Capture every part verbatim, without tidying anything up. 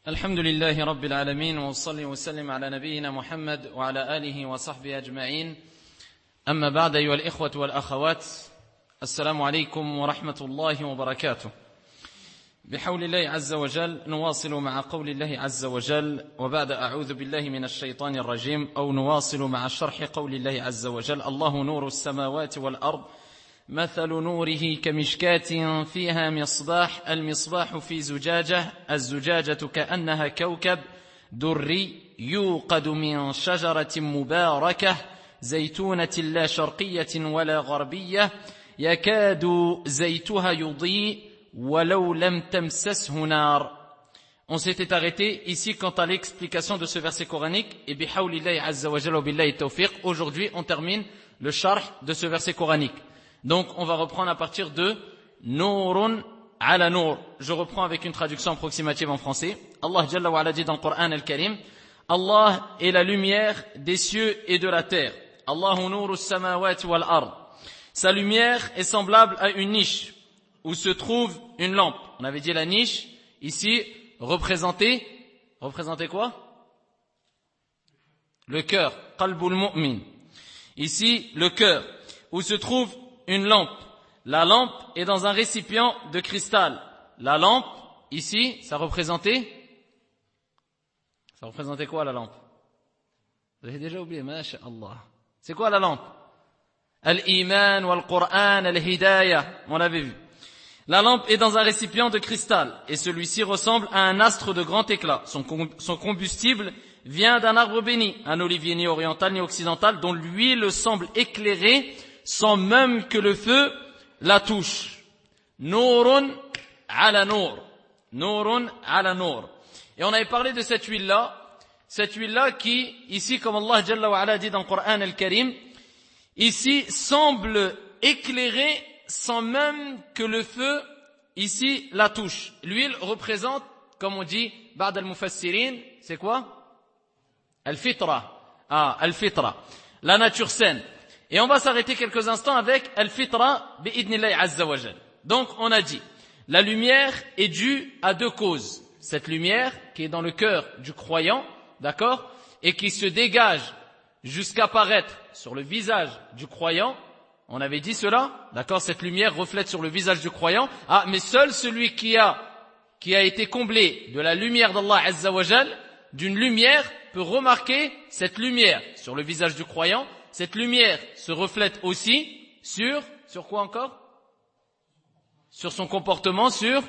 الحمد لله رب العالمين وصلي وسلم على نبينا محمد وعلى آله وصحبه أجمعين أما بعد أيها الإخوة والأخوات السلام عليكم ورحمة الله وبركاته بحول الله عز وجل نواصل مع قول الله عز وجل وبعد أعوذ بالله من الشيطان الرجيم أو نواصل مع شرح قول الله عز وجل الله نور السماوات والأرض مثل نوره كمشكاة فيها مصباح المصباح في زجاجة الزجاجة كأنها كوكب دري يوقد من شجرة مباركة زيتونة لا شرقية ولا غربية يكاد زيتها يضيء ولو لم تمسسه نار. On s'était arrêté ici quant à l'explication de ce verset coranique et bihawlillahi azza wa jalla billahi tawfiq. Aujourd'hui on termine le sharh de ce verset coranique. Donc, on va reprendre à partir de Nourun ala Nour. Je reprends avec une traduction approximative en français. Allah Jalla wa ala dit dans le Coran al-Karim, Allah est la lumière des cieux et de la terre. Allahu nuru samawati wal ard. Sa lumière est semblable à une niche où se trouve une lampe. On avait dit la niche, ici, représentée, représentée quoi? Le cœur. Qalbul mu'min. Ici, le cœur, où se trouve une lampe. La lampe est dans un récipient de cristal. La lampe, ici, ça représentait Ça représentait quoi la lampe? Vous avez déjà oublié, masha'Allah. C'est quoi la lampe? Al-Iman wal-Qur'an al-Hidayah. On l'avait vu. La lampe est dans un récipient de cristal et celui-ci ressemble à un astre de grand éclat. Son, com- son combustible vient d'un arbre béni, un olivier ni oriental ni occidental dont l'huile semble éclairer sans même que le feu la touche. Nourun ala nour. Nourun ala nour. Et on avait parlé de cette huile-là, cette huile-là qui, ici, comme Allah Jalla wa ala dit dans le Coran al-Karim, ici semble éclairer sans même que le feu, ici, la touche. L'huile représente, comme on dit, ba'd al-mufassirin, c'est quoi? Al-fitra. Ah, al-fitra. La nature saine. Et on va s'arrêter quelques instants avec Al-Fitra bi'idnillahi azza wa jal. Donc on a dit, la lumière est due à deux causes. Cette lumière qui est dans le cœur du croyant, d'accord, et qui se dégage jusqu'à paraître sur le visage du croyant. On avait dit cela, d'accord, cette lumière reflète sur le visage du croyant. Ah, mais seul celui qui a, qui a été comblé de la lumière d'Allah azza wa jal, d'une lumière, peut remarquer cette lumière sur le visage du croyant. Cette lumière se reflète aussi sur, sur quoi encore? Sur son comportement, sur,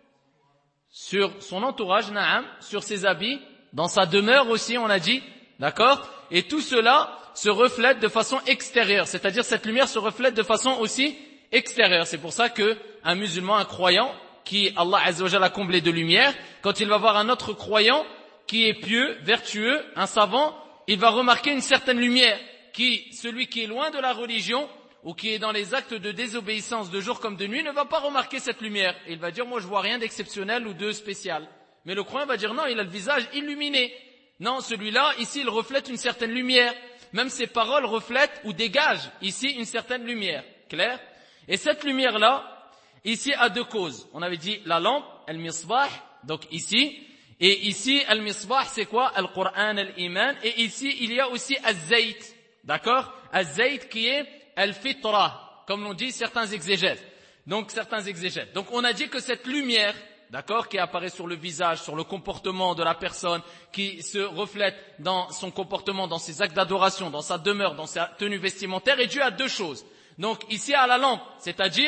sur son entourage, na'am, sur ses habits, dans sa demeure aussi, on a dit, d'accord? Et tout cela se reflète de façon extérieure, c'est-à-dire cette lumière se reflète de façon aussi extérieure. C'est pour ça que un musulman, un croyant, qui Allah Azza wa Jalla a comblé de lumière, quand il va voir un autre croyant qui est pieux, vertueux, un savant, il va remarquer une certaine lumière. Qui, celui qui est loin de la religion ou qui est dans les actes de désobéissance de jour comme de nuit ne va pas remarquer cette lumière. Il va dire, moi je vois rien d'exceptionnel ou de spécial. Mais le croyant va dire, non, il a le visage illuminé. Non, celui-là, ici, il reflète une certaine lumière. Même ses paroles reflètent ou dégagent ici une certaine lumière. Clair? Et cette lumière-là, ici, a deux causes. On avait dit la lampe, al-misbah, donc ici. Et ici, al-misbah, c'est quoi? Al-Qur'an, al-Iman. Et ici, il y a aussi al-Zayt. D'accord? Az-Zayt qui est al-Fitra, comme l'ont dit certains exégètes. Donc, certains exégètes. Donc, on a dit que cette lumière, d'accord, qui apparaît sur le visage, sur le comportement de la personne, qui se reflète dans son comportement, dans ses actes d'adoration, dans sa demeure, dans sa tenue vestimentaire, est due à deux choses. Donc, ici, à la lampe, c'est-à-dire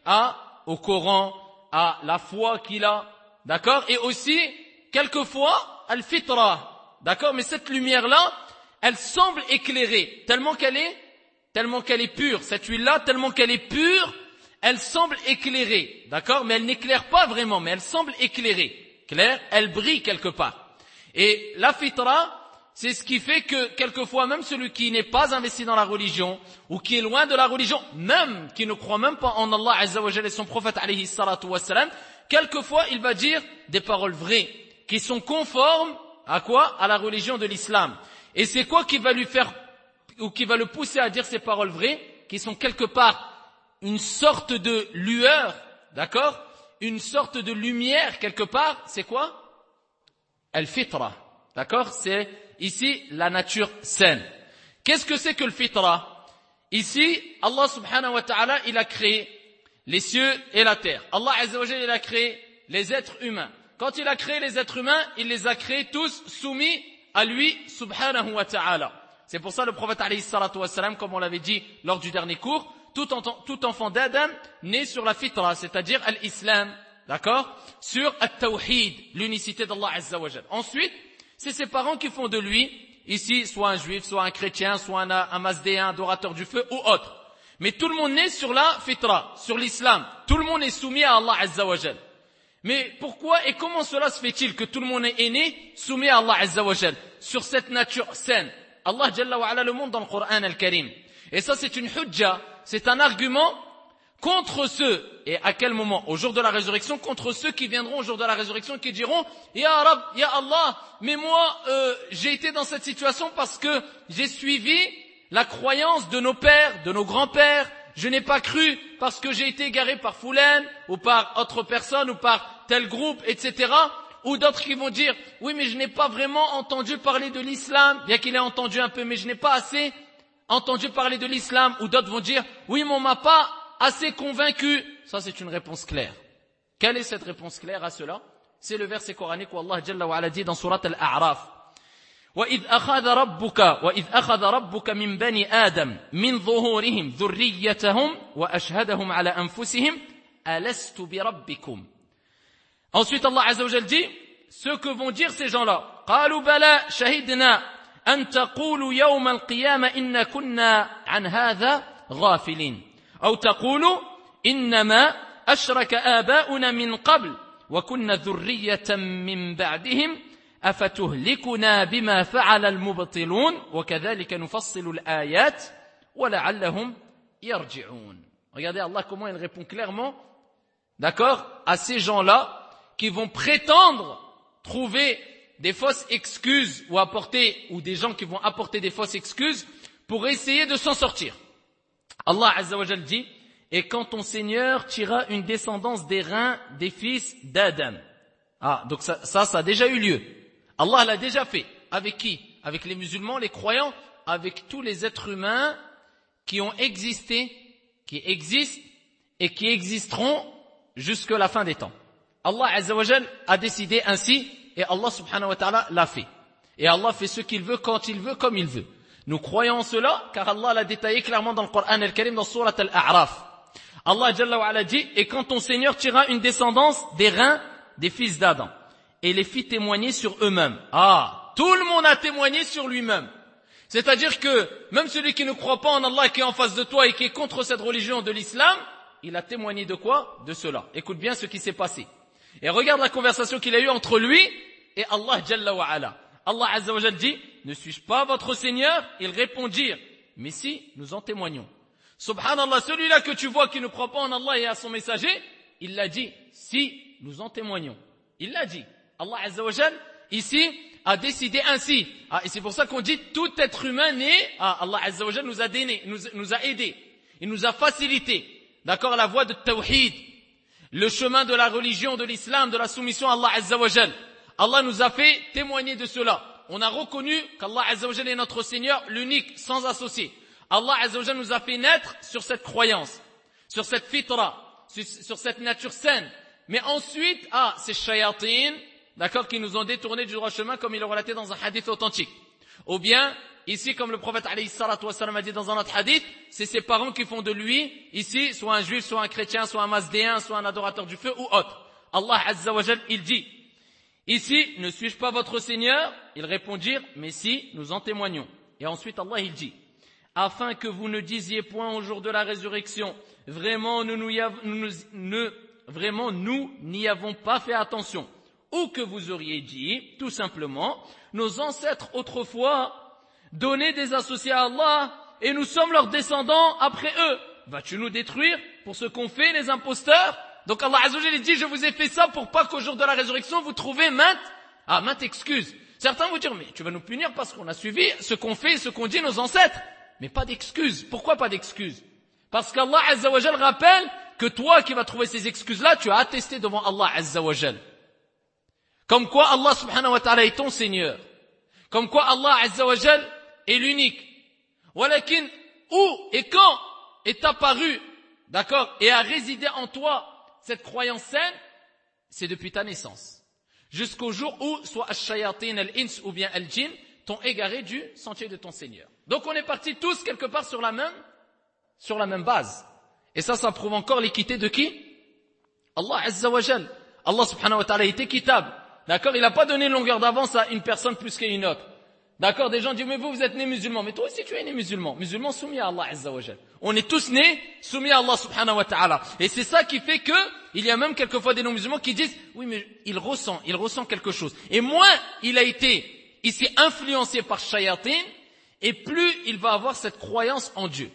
à, au Coran, à la foi qu'il a, d'accord? Et aussi, quelquefois, al-Fitra, d'accord? Mais cette lumière-là, elle semble éclairée, tellement qu'elle est, tellement qu'elle est pure. Cette huile-là, tellement qu'elle est pure, elle semble éclairée, d'accord? Mais elle n'éclaire pas vraiment, mais elle semble éclairée. Claire? Elle brille quelque part. Et la fitra, c'est ce qui fait que quelquefois, même celui qui n'est pas investi dans la religion, ou qui est loin de la religion, même qui ne croit même pas en Allah Azza wa Jalla et son prophète alayhi salatu wassalam, quelquefois il va dire des paroles vraies, qui sont conformes à quoi? À la religion de l'islam. Et c'est quoi qui va lui faire, ou qui va le pousser à dire ces paroles vraies, qui sont quelque part une sorte de lueur, d'accord? Une sorte de lumière quelque part, c'est quoi? Al-fitra, d'accord? C'est ici la nature saine. Qu'est-ce que c'est que le fitra? Ici, Allah subhanahu wa ta'ala, il a créé les cieux et la terre. Allah azza wa jalla, il a créé les êtres humains. Quand il a créé les êtres humains, il les a créés tous soumis à lui subhanahu wa ta'ala. C'est pour ça le prophète alayhi salatu wa salam, comme on l'avait dit lors du dernier cours, tout, en, tout enfant d'Adam naît sur la fitra, c'est-à-dire l'islam, d'accord? Sur at-tawhid, l'unicité d'Allah azza wa jalla. Ensuite, c'est ses parents qui font de lui, ici, soit un juif, soit un chrétien, soit un, un masdéen, un adorateur du feu ou autre. Mais tout le monde naît sur la fitra, sur l'islam. Tout le monde est soumis à Allah azza wa jalla. Mais pourquoi et comment cela se fait-il que tout le monde est né soumis à Allah azza wa jalla, sur cette nature saine? Allah jalla wa ala le montre dans le Coran al-Karim. Et ça c'est une hujja, c'est un argument contre ceux, et à quel moment? Au jour de la résurrection, contre ceux qui viendront au jour de la résurrection et qui diront « Ya Rab, Ya Allah, mais moi euh, j'ai été dans cette situation parce que j'ai suivi la croyance de nos pères, de nos grands-pères, je n'ai pas cru parce que j'ai été égaré par Foulen ou par autre personne ou par tel groupe, et cetera » Ou d'autres qui vont dire « Oui, mais je n'ai pas vraiment entendu parler de l'islam, bien qu'il ait entendu un peu, mais je n'ai pas assez entendu parler de l'islam. » Ou d'autres vont dire « Oui, mais on m'a pas assez convaincu. » Ça, c'est une réponse claire. Quelle est cette réponse claire à cela? C'est le verset coranique où Allah Jalla wa Ala dit dans Surat Al-A'raf وَإِذْ أَخَذَ رَبُّكَ وَإِذْ أَخَذَ رَبُّكَ مِنْ بَنِي آدَمَ مِنْ ظُهُورِهِمْ ذُرِّيَّتَهُمْ وَأَشْهَدَهُمْ عَلَى أَنفُسِهِمْ أَلَسْتُ بِرَبِّكُمْ. Ensuite Allah Azza wa Jalla dit ce que vont dire ces gens-là. قَالُوا بَلَا شَهِدْنَا أَن تَقُولُوا يَوْمَ الْقِيَامَةِ إِنَّا كُنَّا عَنْ هَذَا غَافِلِينَ أو تقولوا إنما أشرك آباؤنا من قبل وكنا ذرية من بعدهم أفتهلكنا بما فعل المبطلون وكذلك نفصل الآيات ولعلهم يرجعون. Regardez Allah comment il répond clairement, d'accord, à ces gens-là qui vont prétendre trouver des fausses excuses ou apporter, ou des gens qui vont apporter des fausses excuses pour essayer de s'en sortir. Allah Azza wa Jal dit « Et quand ton Seigneur tira une descendance des reins des fils d'Adam. » Ah, donc ça, ça, ça a déjà eu lieu. Allah l'a déjà fait. Avec qui? Avec les musulmans, les croyants, avec tous les êtres humains qui ont existé, qui existent et qui existeront jusqu'à la fin des temps. Allah Azza wa Jal a décidé ainsi et Allah subhanahu wa ta'ala l'a fait. Et Allah fait ce qu'il veut, quand il veut, comme il veut. Nous croyons en cela, car Allah l'a détaillé clairement dans le Coran al-Karim, dans Surat Al-A'raf. Allah Jalla wa Ala dit, et quand ton Seigneur tira une descendance des reins des fils d'Adam, et les fit témoigner sur eux-mêmes. Ah, tout le monde a témoigné sur lui-même. C'est-à-dire que, même celui qui ne croit pas en Allah, qui est en face de toi et qui est contre cette religion de l'islam, il a témoigné de quoi? De cela. Écoute bien ce qui s'est passé. Et regarde la conversation qu'il a eue entre lui et Allah Jalla wa Ala. Allah Azza wa Jalla dit, ne suis-je pas votre Seigneur? Ils répondirent, mais si, nous en témoignons. Subhanallah, celui-là que tu vois qui ne croit pas en Allah et à son messager, il l'a dit, si, nous en témoignons. Il l'a dit. Allah Azza wa Jalla, ici, a décidé ainsi. Ah, et c'est pour ça qu'on dit, tout être humain né, ah, Allah Azza wa Jalla nous a donné, nous, nous a aidé. Il nous a facilité, d'accord, la voie de Tawhid, le chemin de la religion, de l'islam, de la soumission à Allah Azza wa Jalla. Allah nous a fait témoigner de cela. On a reconnu qu'Allah Azza wa Jalla est notre Seigneur, l'unique, sans associé. Allah Azza wa Jalla nous a fait naître sur cette croyance, sur cette fitra, sur, sur cette nature saine. Mais ensuite, ah, c'est shayatin, d'accord, qui nous ont détournés du droit chemin, comme il est relaté dans un hadith authentique. Ou bien, ici, comme le prophète alayhi salatu wa salam a dit dans un autre hadith, c'est ses parents qui font de lui, ici, soit un juif, soit un chrétien, soit un masdéen, soit un adorateur du feu ou autre. Allah Azza wa Jalla, il dit, ici, ne suis-je pas votre Seigneur? Ils répondirent, mais si, nous en témoignons. Et ensuite, Allah, il dit, afin que vous ne disiez point au jour de la résurrection, vraiment, nous, nous, nous, nous, vraiment, nous n'y avons pas fait attention. Ou que vous auriez dit, tout simplement, nos ancêtres autrefois donnaient des associés à Allah, et nous sommes leurs descendants après eux. Vas-tu nous détruire pour ce qu'ont fait les imposteurs? Donc Allah Azza wa Jalla dit, je vous ai fait ça pour pas qu'au jour de la résurrection, vous trouvez maintes, ah, maintes excuses. Certains vont dire, mais tu vas nous punir parce qu'on a suivi ce qu'ont fait et ce qu'ont dit nos ancêtres. Mais pas d'excuses. Pourquoi pas d'excuses? Parce qu'Allah Azza wa Jalla rappelle que toi qui vas trouver ces excuses-là, tu as attesté devant Allah Azza wa Jalla. comme quoi Allah subhanahu wa ta'ala est ton Seigneur, comme quoi Allah azza wa jal est l'unique. Walakin, où et quand est apparu, d'accord, et a résidé en toi cette croyance saine, c'est depuis ta naissance. Jusqu'au jour où, soit ash-shayatin al-ins ou bien al-jinn, t'ont égaré du sentier de ton Seigneur. Donc on est partis tous quelque part sur la même, sur la même base. Et ça, ça prouve encore l'équité de qui? Allah azza wa jal. Allah subhanahu wa ta'ala est équitable. D'accord? Il n'a pas donné une longueur d'avance à une personne plus qu'à une autre. D'accord? Des gens disent, mais vous, vous êtes nés musulmans. Mais toi aussi, tu es né musulman. Musulman soumis à Allah azza wa jal. On est tous nés soumis à Allah subhanahu wa ta'ala. Et c'est ça qui fait que, il y a même quelquefois des non-musulmans qui disent, oui, mais il ressent, il ressent quelque chose. Et moins il a été ici influencé par shayatin, et plus il va avoir cette croyance en Dieu.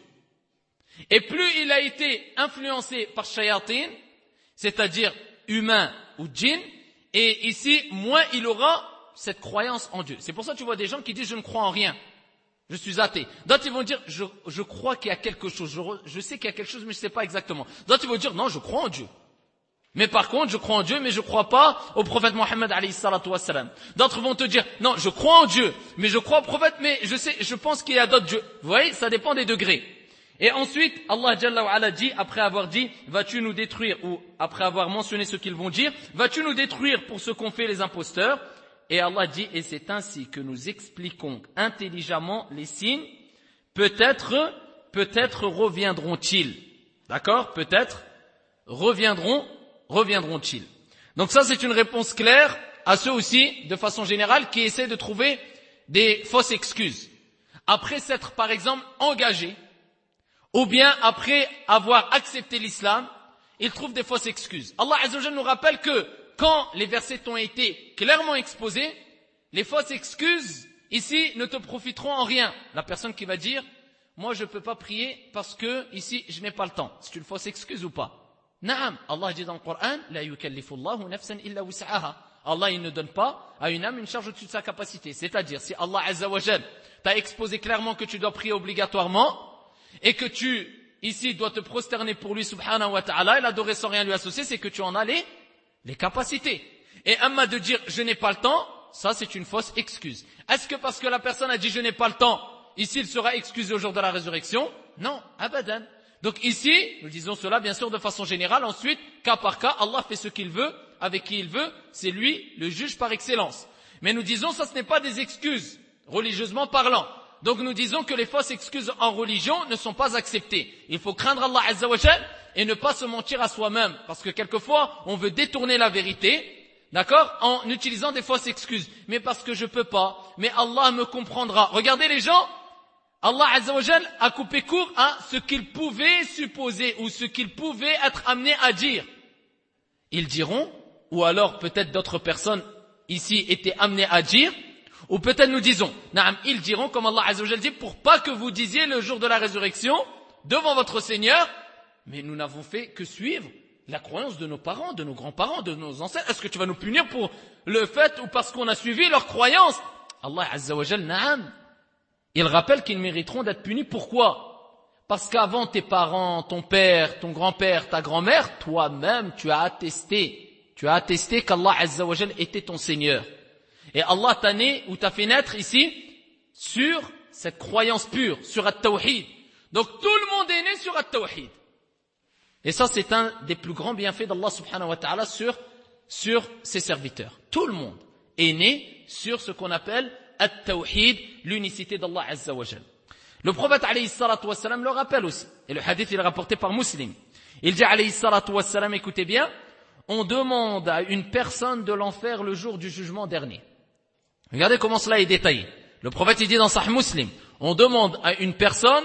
Et plus il a été influencé par shayatin, c'est-à-dire humain ou djinn, et ici, moins il aura cette croyance en Dieu. C'est pour ça que tu vois des gens qui disent, je ne crois en rien. Je suis athée. D'autres, ils vont dire, je, je crois qu'il y a quelque chose. Je, je sais qu'il y a quelque chose, mais je ne sais pas exactement. D'autres, ils vont dire, non, je crois en Dieu. Mais par contre, je crois en Dieu, mais je ne crois pas au prophète Mohammed alayhi salatu wassalam. D'autres vont te dire, non, je crois en Dieu, mais je crois au prophète, mais je sais, je pense qu'il y a d'autres dieux. Vous voyez, ça dépend des degrés. Et ensuite, Allah Jalla wa Ala dit, après avoir dit, vas-tu nous détruire, ou après avoir mentionné ce qu'ils vont dire, vas-tu nous détruire pour ce qu'ont fait les imposteurs? Et Allah dit, et c'est ainsi que nous expliquons intelligemment les signes, peut-être, peut-être reviendront-ils. D'accord? Peut-être reviendront, reviendront-ils. Donc ça, c'est une réponse claire à ceux aussi, de façon générale, qui essaient de trouver des fausses excuses. Après s'être, par exemple, engagés, ou bien après avoir accepté l'islam, ils trouvent des fausses excuses. Allah Azza wa Jalla nous rappelle que quand les versets t'ont été clairement exposés, les fausses excuses ici ne te profiteront en rien. La personne qui va dire, moi je ne peux pas prier parce que ici je n'ai pas le temps. C'est une fausse excuse ou pas? Naam, Allah dit dans le Coran, la yukallifullahu nafsan illa wus'aha. Allah il ne donne pas à une âme une charge au-dessus de sa capacité. C'est-à-dire, si Allah Azza wa Jalla t'a exposé clairement que tu dois prier obligatoirement, et que tu, ici, dois te prosterner pour lui, subhanahu wa ta'ala, et l'adorer sans rien lui associer, c'est que tu en as les, les capacités. Et amma de dire, je n'ai pas le temps, ça c'est une fausse excuse. Est-ce que parce que la personne a dit, je n'ai pas le temps, ici il sera excusé au jour de la résurrection? Non, abadan. Donc ici, nous disons cela bien sûr de façon générale, ensuite, cas par cas, Allah fait ce qu'il veut, avec qui il veut, c'est lui le juge par excellence. Mais nous disons, ça ce n'est pas des excuses, religieusement parlant. Donc nous disons que les fausses excuses en religion ne sont pas acceptées. Il faut craindre Allah Azza wa Jal et ne pas se mentir à soi-même. Parce que quelquefois, on veut détourner la vérité, d'accord, en utilisant des fausses excuses. Mais parce que je peux pas, mais Allah me comprendra. Regardez les gens, Allah Azza wa Jal a coupé court à ce qu'ils pouvaient supposer ou ce qu'ils pouvaient être amenés à dire. Ils diront, ou alors peut-être d'autres personnes ici étaient amenées à dire, ou peut-être nous disons, naam, ils diront, comme Allah Azza wa Jalla dit, pour pas que vous disiez le jour de la résurrection, devant votre Seigneur, mais nous n'avons fait que suivre la croyance de nos parents, de nos grands-parents, de nos ancêtres. Est-ce que tu vas nous punir pour le fait ou parce qu'on a suivi leur croyance? Allah Azza wa Jalla, naam, il rappelle qu'ils mériteront d'être punis. Pourquoi? Parce qu'avant tes parents, ton père, ton grand-père, ta grand-mère, toi-même, tu as attesté, tu as attesté qu'Allah Azza wa Jalla était ton Seigneur. Et Allah t'a né ou t'a fait naître ici sur cette croyance pure, sur At-Tawhid. Donc tout le monde est né sur At-Tawhid. Et ça c'est un des plus grands bienfaits d'Allah subhanahu wa ta'ala sur, sur ses serviteurs. Tout le monde est né sur ce qu'on appelle At-Tawhid, l'unicité d'Allah Azza wa Jal. Le prophète alayhi salatu wassalam le rappelle aussi. Et le hadith il est rapporté par Muslim. Il dit alayhi salatu wassalam, écoutez bien, on demande à une personne de l'enfer le jour du jugement dernier. Regardez comment cela est détaillé. Le prophète il dit dans Sahih Muslim, on demande à une personne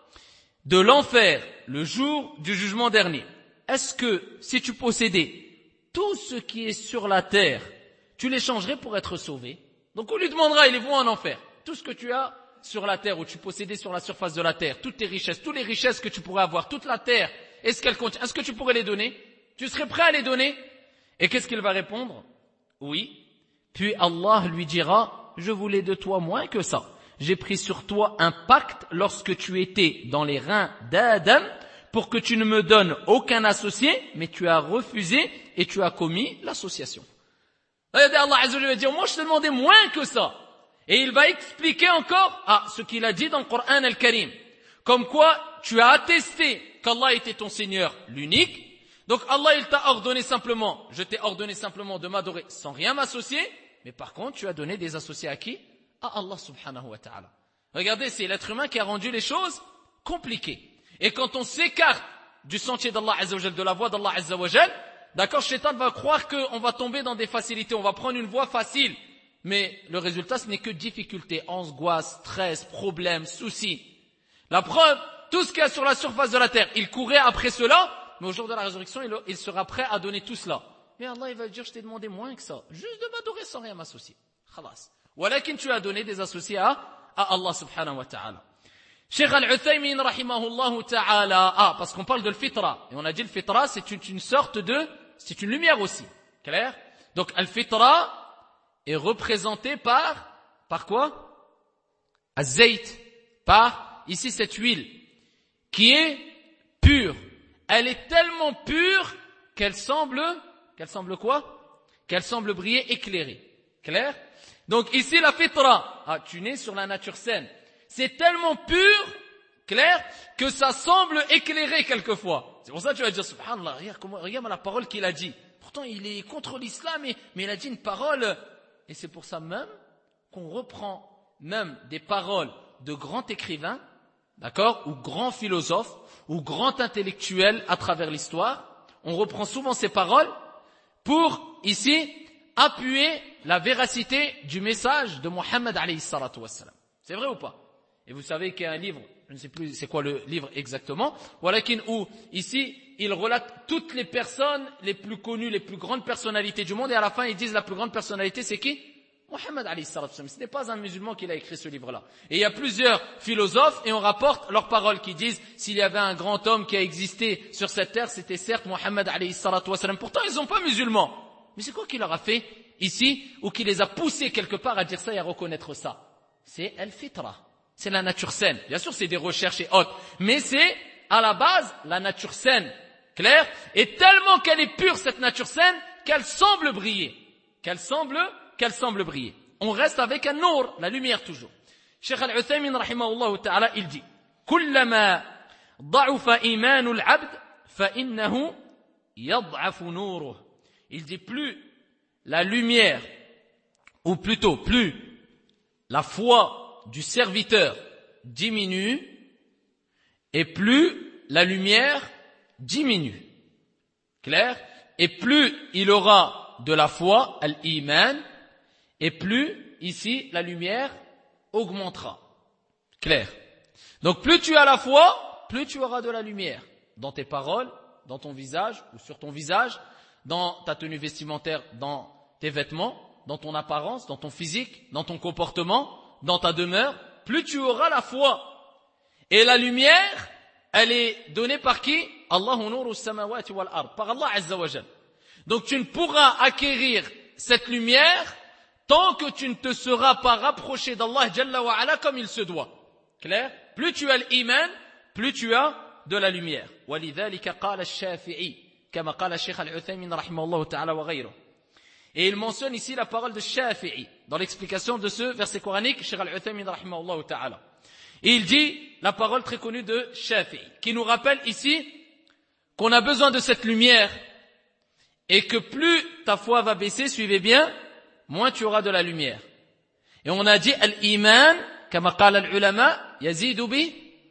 de l'enfer le jour du jugement dernier. Est-ce que si tu possédais tout ce qui est sur la terre, tu l'échangerais pour être sauvé? Donc on lui demandera, il est vont en enfer. Tout ce que tu as sur la terre, ou tu possédais sur la surface de la terre, toutes tes richesses, toutes les richesses que tu pourrais avoir, toute la terre, est-ce qu'elle contient? Est-ce que tu pourrais les donner? Tu serais prêt à les donner? Et qu'est-ce qu'il va répondre? Oui. Puis Allah lui dira, je voulais de toi moins que ça. J'ai pris sur toi un pacte lorsque tu étais dans les reins d'Adam pour que tu ne me donnes aucun associé, mais tu as refusé et tu as commis l'association. Regardez, Allah Azza wa Jalla va dire, moi je te demandais moins que ça. Et il va expliquer encore ah, ce qu'il a dit dans le Coran al-Karim. Comme quoi, tu as attesté qu'Allah était ton Seigneur l'unique. Donc Allah, il t'a ordonné simplement, je t'ai ordonné simplement de m'adorer sans rien m'associer. Mais par contre, tu as donné des associés à qui? À Allah subhanahu wa ta'ala. Regardez, c'est l'être humain qui a rendu les choses compliquées. Et quand on s'écarte du sentier d'Allah Azza wa Jal, de la voie d'Allah Azza wa Jal, d'accord, Shaitan va croire qu'on va tomber dans des facilités, on va prendre une voie facile. Mais le résultat, ce n'est que difficultés, angoisse, stress, problèmes, soucis. La preuve, tout ce qu'il y a sur la surface de la terre, il courait après cela, mais au jour de la résurrection, il, il sera prêt à donner tout cela. Mais Allah, il va dire, je t'ai demandé moins que ça, juste de m'adorer sans rien m'associer. Khalas. Walakin tu as donné des associés à, à Allah subhanahu wa ta'ala. Cheikh Al-Uthaymin rahimahullah ta'ala, ah, parce qu'on parle de l'fitra, et on a dit l'fitra, c'est une, une sorte de, c'est une lumière aussi. Clair? Donc, al-fitra est représenté par, par quoi? Az-zayt, par, ici, cette huile, qui est pure. Elle est tellement pure qu'elle semble, qu'elle semble quoi? Qu'elle semble briller éclairée. Clair? Donc, ici, la fitra, ah, tu nais sur la nature saine. C'est tellement pur, clair, que ça semble éclairé quelquefois. C'est pour ça que tu vas dire, subhanallah, regarde, comment, regarde la parole qu'il a dit. Pourtant, il est contre l'islam, mais, mais il a dit une parole. Et c'est pour ça même qu'on reprend même des paroles de grands écrivains, d'accord, ou grands philosophes, ou grands intellectuels à travers l'histoire. On reprend souvent ces paroles pour, ici, appuyer la véracité du message de Mohammed alayhi salatu wassalam. C'est vrai ou pas? Et vous savez qu'il y a un livre, je ne sais plus c'est quoi le livre exactement, walakin où ici il relate toutes les personnes les plus connues, les plus grandes personnalités du monde, et à la fin ils disent la plus grande personnalité c'est qui? Mohammed alayhi salatu wassalam. Ce n'est pas un musulman qui a écrit ce livre-là. Et il y a plusieurs philosophes et on rapporte leurs paroles qui disent s'il y avait un grand homme qui a existé sur cette terre, c'était certes Mohammed alayhi salatu wassalam. Pourtant ils ne sont pas musulmans. Mais c'est quoi qui leur a fait ici ou qui les a poussés quelque part à dire ça et à reconnaître ça? C'est al-fitra. C'est la nature saine. Bien sûr, c'est des recherches et autres. Mais c'est, à la base, la nature saine. Clair? Et tellement qu'elle est pure, cette nature saine, qu'elle semble briller. Qu'elle semble, qu'elle semble briller. On reste avec un nour, la lumière toujours. Cheikh Al-Uthaymin, rahimahullah ta'ala, il dit, كلما ضعف إيمان العبد فإنه يضعف نوره. Il dit plus la lumière, ou plutôt plus la foi du serviteur diminue et plus la lumière diminue. Clair? Et plus il aura de la foi, al-iman, et plus ici la lumière augmentera. Clair? Donc plus tu as la foi, plus tu auras de la lumière dans tes paroles, dans ton visage ou sur ton visage, dans ta tenue vestimentaire, dans tes vêtements, dans ton apparence, dans ton physique, dans ton comportement, dans ta demeure, plus tu auras la foi. Et la lumière, elle est donnée par qui? Allahu nuru samawati wal ard, par Allah Azza wa Jal. Donc tu ne pourras acquérir cette lumière tant que tu ne te seras pas rapproché d'Allah Jalla wa Ala comme il se doit. Clair? Plus tu as l'iman, plus tu as de la lumière. وَلِذَلِكَ قَالَ الشَّافِعِي كما قال الشيخ العثيمين رحمه الله تعالى وغيره. Et il mentionne ici la parole de Shafi'i dans l'explication de ce verset coranique, Cheikh Al-Uthaymin rahimahullah ta'ala. Et il dit la parole très connue de Shafi'i, qui nous rappelle ici qu'on a besoin de cette lumière et que plus ta foi va baisser, suivez bien, moins tu auras de la lumière. Et on a dit al-iman, kama qala al-ulama, yazidu bi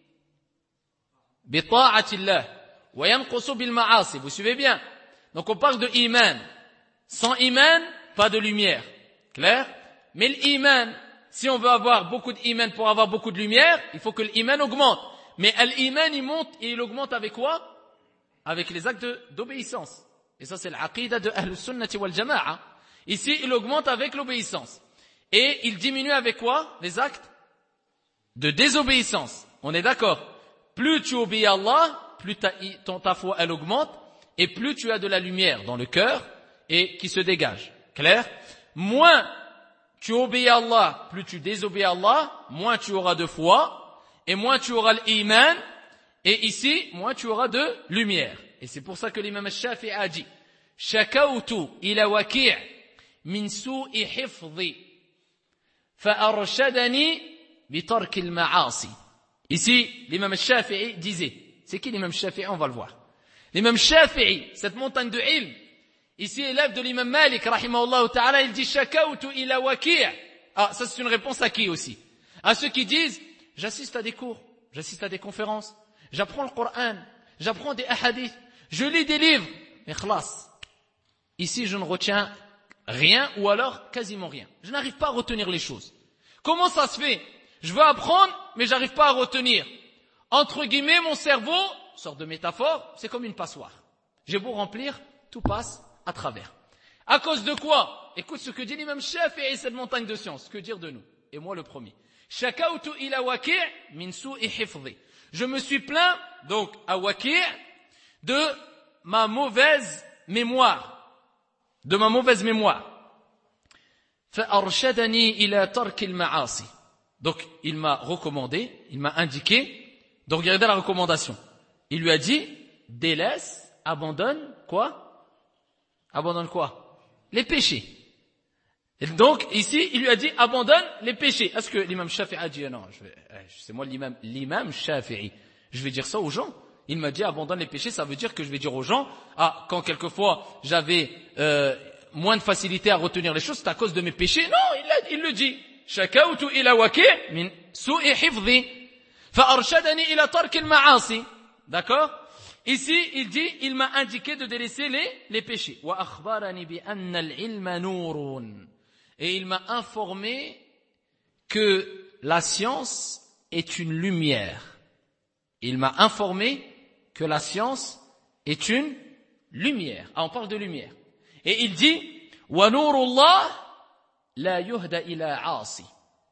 bi ta'atillah wa yanqusu bil ma'asi. Vous suivez bien? Donc on parle de iman. Sans iman, pas de lumière. Clair? Mais l'iman, si on veut avoir beaucoup d'iman pour avoir beaucoup de lumière, il faut que l'iman augmente. Mais l'iman, il monte et il augmente avec quoi? Avec les actes de, d'obéissance. Et ça, c'est l'aqida de Ahlus Sunnati wal Jama'a. Ici, il augmente avec l'obéissance. Et il diminue avec quoi? Les actes de désobéissance. On est d'accord? Plus tu obéis à Allah, plus ta, ton, ta foi, elle augmente, et plus tu as de la lumière dans le cœur, et qui se dégage. Clair? Moins tu obéis à Allah, plus tu désobéis à Allah, moins tu auras de foi, et moins tu auras l'iman, et ici, moins tu auras de lumière. Et c'est pour ça que l'imam al-Shafi'i a dit, Shakautu ila waki' min su'i hifzi fa'arshadani bi tark al-ma'asi. Ici, l'imam Shafi'i disait, c'est qui l'imam Shafi'i? On va le voir. L'imam Shafi'i, cette montagne de ilm, ici élève de l'imam Malik, rahimahullah ta'ala, il dit shakawtu ila Waki'. Ah, ça c'est une réponse à qui aussi? À ceux qui disent, j'assiste à des cours, j'assiste à des conférences, j'apprends le Coran, j'apprends des hadiths, je lis des livres, mais khlas. Ici, je ne retiens rien ou alors quasiment rien. Je n'arrive pas à retenir les choses. Comment ça se fait? Je veux apprendre, mais j'arrive pas à retenir. Entre guillemets, mon cerveau, sorte de métaphore, c'est comme une passoire. J'ai beau remplir, tout passe à travers. À cause de quoi? Écoute ce que dit l'imam Shafi'i, cette montagne de science. Que dire de nous? Et moi le premier. Shakawtu ila Waki' min su'i hifzi. Je me suis plaint, donc, à Waki' de ma mauvaise mémoire. De ma mauvaise mémoire. Fa'arshadani ila tark al-ma'asi. Donc, il m'a recommandé, il m'a indiqué de regarder la recommandation. Il lui a dit, délaisse, abandonne, quoi? Abandonne quoi? Les péchés. Et donc, ici, il lui a dit, abandonne les péchés. Est-ce que l'imam Shafi'i a dit, non, je vais, c'est moi l'imam, l'imam Shafi'i. Je vais dire ça aux gens. Il m'a dit, abandonne les péchés, ça veut dire que je vais dire aux gens, ah, quand quelquefois, j'avais, euh, moins de facilité à retenir les choses, c'est à cause de mes péchés. Non, il, a, il le dit. Shakawtu ila Waki' min su'i hifzi fa'arshadani ila tark al-ma'asi. D'accord? Ici, il dit, il m'a indiqué de délaisser les, les péchés. Wa akhbarani bi anna al-ilma nurun. Et il m'a informé que la science est une lumière. Il m'a informé que la science est une lumière. Ah, on parle de lumière. Et il dit, wa nurullah la yuhda ila asi.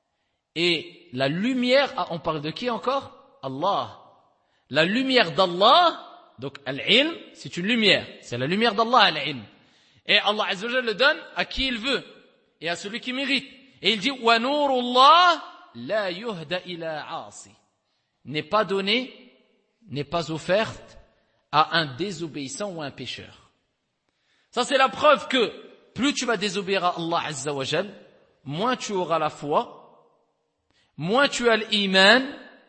Et la lumière, ah, on parle de qui encore? Allah. La lumière d'Allah, donc al-ilm, c'est une lumière. C'est la lumière d'Allah, al-ilm. Et Allah Azza wa Jalla le donne à qui il veut et à celui qui mérite. Et il dit, wa nurullah la yuhda ila asi. N'est pas donnée, n'est pas offerte à un désobéissant ou à un pécheur. Ça, c'est la preuve que plus tu vas désobéir à Allah Azza wa Jal, moins tu auras la foi, moins tu as l'iman,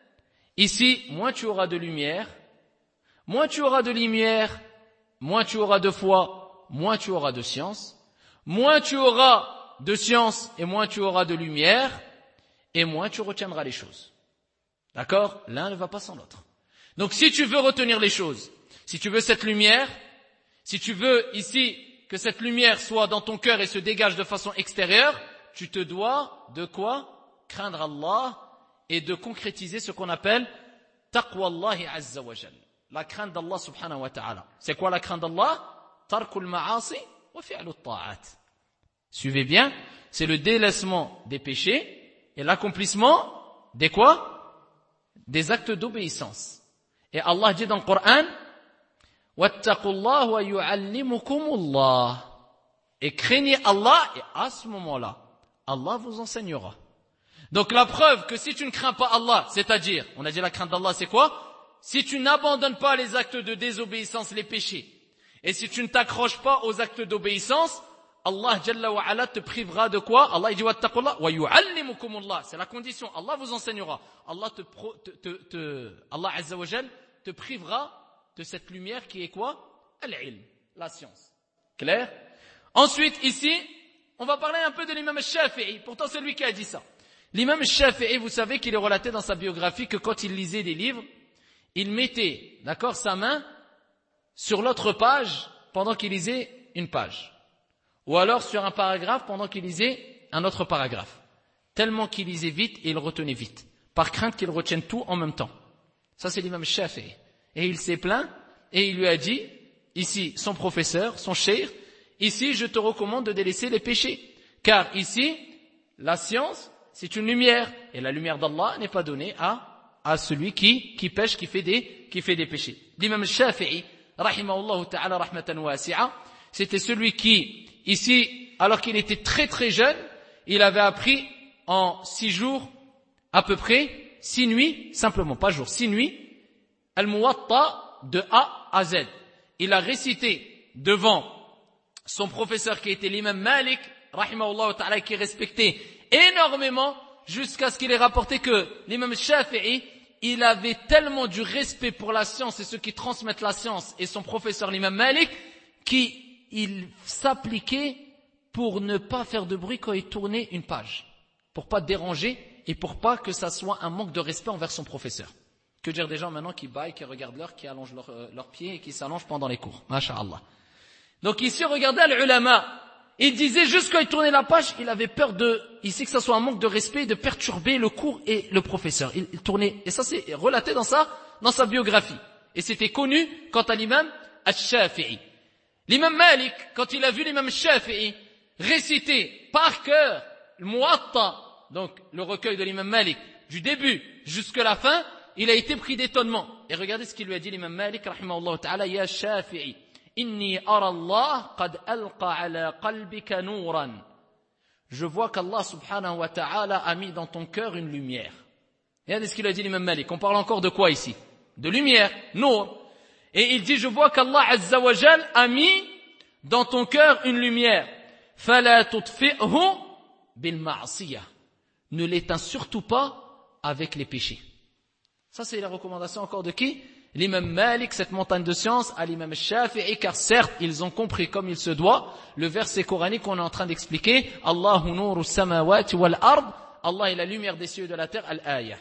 ici, moins tu auras de lumière, moins tu auras de lumière, moins tu auras de foi, moins tu auras de science, moins tu auras de science et moins tu auras de lumière, et moins tu retiendras les choses. D'accord? L'un ne va pas sans l'autre. Donc si tu veux retenir les choses, si tu veux cette lumière, si tu veux ici que cette lumière soit dans ton cœur et se dégage de façon extérieure, tu te dois de quoi? Craindre Allah et de concrétiser ce qu'on appelle taqwa Allah azza wa jal. La crainte d'Allah subhanahu wa ta'ala. C'est quoi la crainte d'Allah? Tarkul ma'asi wa fi'lu ta'at. Suivez bien, c'est le délaissement des péchés et l'accomplissement des quoi? Des actes d'obéissance. Et Allah dit dans le Coran, wattaqullah wa yu'allimukumullah. Et craignez Allah, et à ce moment-là, Allah vous enseignera. Donc la preuve que si tu ne crains pas Allah, c'est-à-dire, on a dit la crainte d'Allah, c'est quoi? Si tu n'abandonnes pas les actes de désobéissance, les péchés, et si tu ne t'accroches pas aux actes d'obéissance, Allah Jalla wa Ala te privera de quoi? Allah dit wattaqullah wa yu'allimukumullah. C'est la condition. Allah vous enseignera. Allah te, pro, te, te, te Allah Azza wa Jal te privera de cette lumière qui est quoi? Al-ilm, la science. Clair? Ensuite, ici, on va parler un peu de l'imam Shafi'i. Pourtant, c'est lui qui a dit ça. L'imam Shafi'i, vous savez qu'il est relaté dans sa biographie que quand il lisait des livres, il mettait, d'accord, sa main sur l'autre page pendant qu'il lisait une page. Ou alors sur un paragraphe pendant qu'il lisait un autre paragraphe. Tellement qu'il lisait vite et il retenait vite. Par crainte qu'il retienne tout en même temps. Ça, c'est l'imam Shafi'i. Et il s'est plaint et il lui a dit, ici, son professeur, son cheikh, ici, je te recommande de délaisser les péchés. Car ici, la science, c'est une lumière. Et la lumière d'Allah n'est pas donnée à, à celui qui, qui pêche, qui fait des, qui fait des péchés. L'imam Shafi'i, rahimahullah ta'ala rahmatan wasi'a, c'était celui qui, ici, alors qu'il était très très jeune, il avait appris en six jours, à peu près, six nuits, simplement, pas jours, six nuits, Al-Muwatta de A à Z. Il a récité devant son professeur qui était l'imam Malik, rahimahullah ta'ala, qui est respecté énormément, jusqu'à ce qu'il ait rapporté que l'imam Shafi'i, il avait tellement du respect pour la science et ceux qui transmettent la science et son professeur l'imam Malik, qu'il s'appliquait pour ne pas faire de bruit quand il tournait une page, pour pas déranger et pour pas que ça soit un manque de respect envers son professeur. Que dire des gens maintenant qui baillent, qui regardent l'heure, qui allongent leurs euh, leur pieds et qui s'allongent pendant les cours. Masha'Allah. Donc ici, regardez l'ulama. Il disait, juste quand il tournait la page, il avait peur de, ici que ça soit un manque de respect, de perturber le cours et le professeur. Il, il tournait, et ça c'est relaté dans sa, dans sa biographie. Et c'était connu quant à l'imam al-Shafi'i. L'imam Malik, quand il a vu l'imam al-Shafi'i réciter par cœur le Muwatta, donc le recueil de l'imam Malik, du début jusqu'à la fin, il a été pris d'étonnement. Et regardez ce qu'il lui a dit l'imam Malik, rahimahullah ta'ala, ya Shafi'i, inni ara Allah qad alqa ala qalbika nuran. Je vois qu'Allah subhanahu wa ta'ala a mis dans ton cœur une lumière. Regardez ce qu'il a dit l'imam Malik. On parle encore de quoi ici? De lumière, nour. Et il dit, je vois qu'Allah azza wa jal a mis dans ton cœur une lumière. Fala tutfi'hu bil ma'siyah. Ne l'éteins surtout pas avec les péchés. Ça, c'est la recommandation encore de qui? L'imam Malik, cette montagne de science, à l'imam Shafi'i, car certes, ils ont compris comme il se doit le verset coranique qu'on est en train d'expliquer. Allahu nuru samawati wal ard. Allah est la lumière des cieux et de la terre, al-ayah.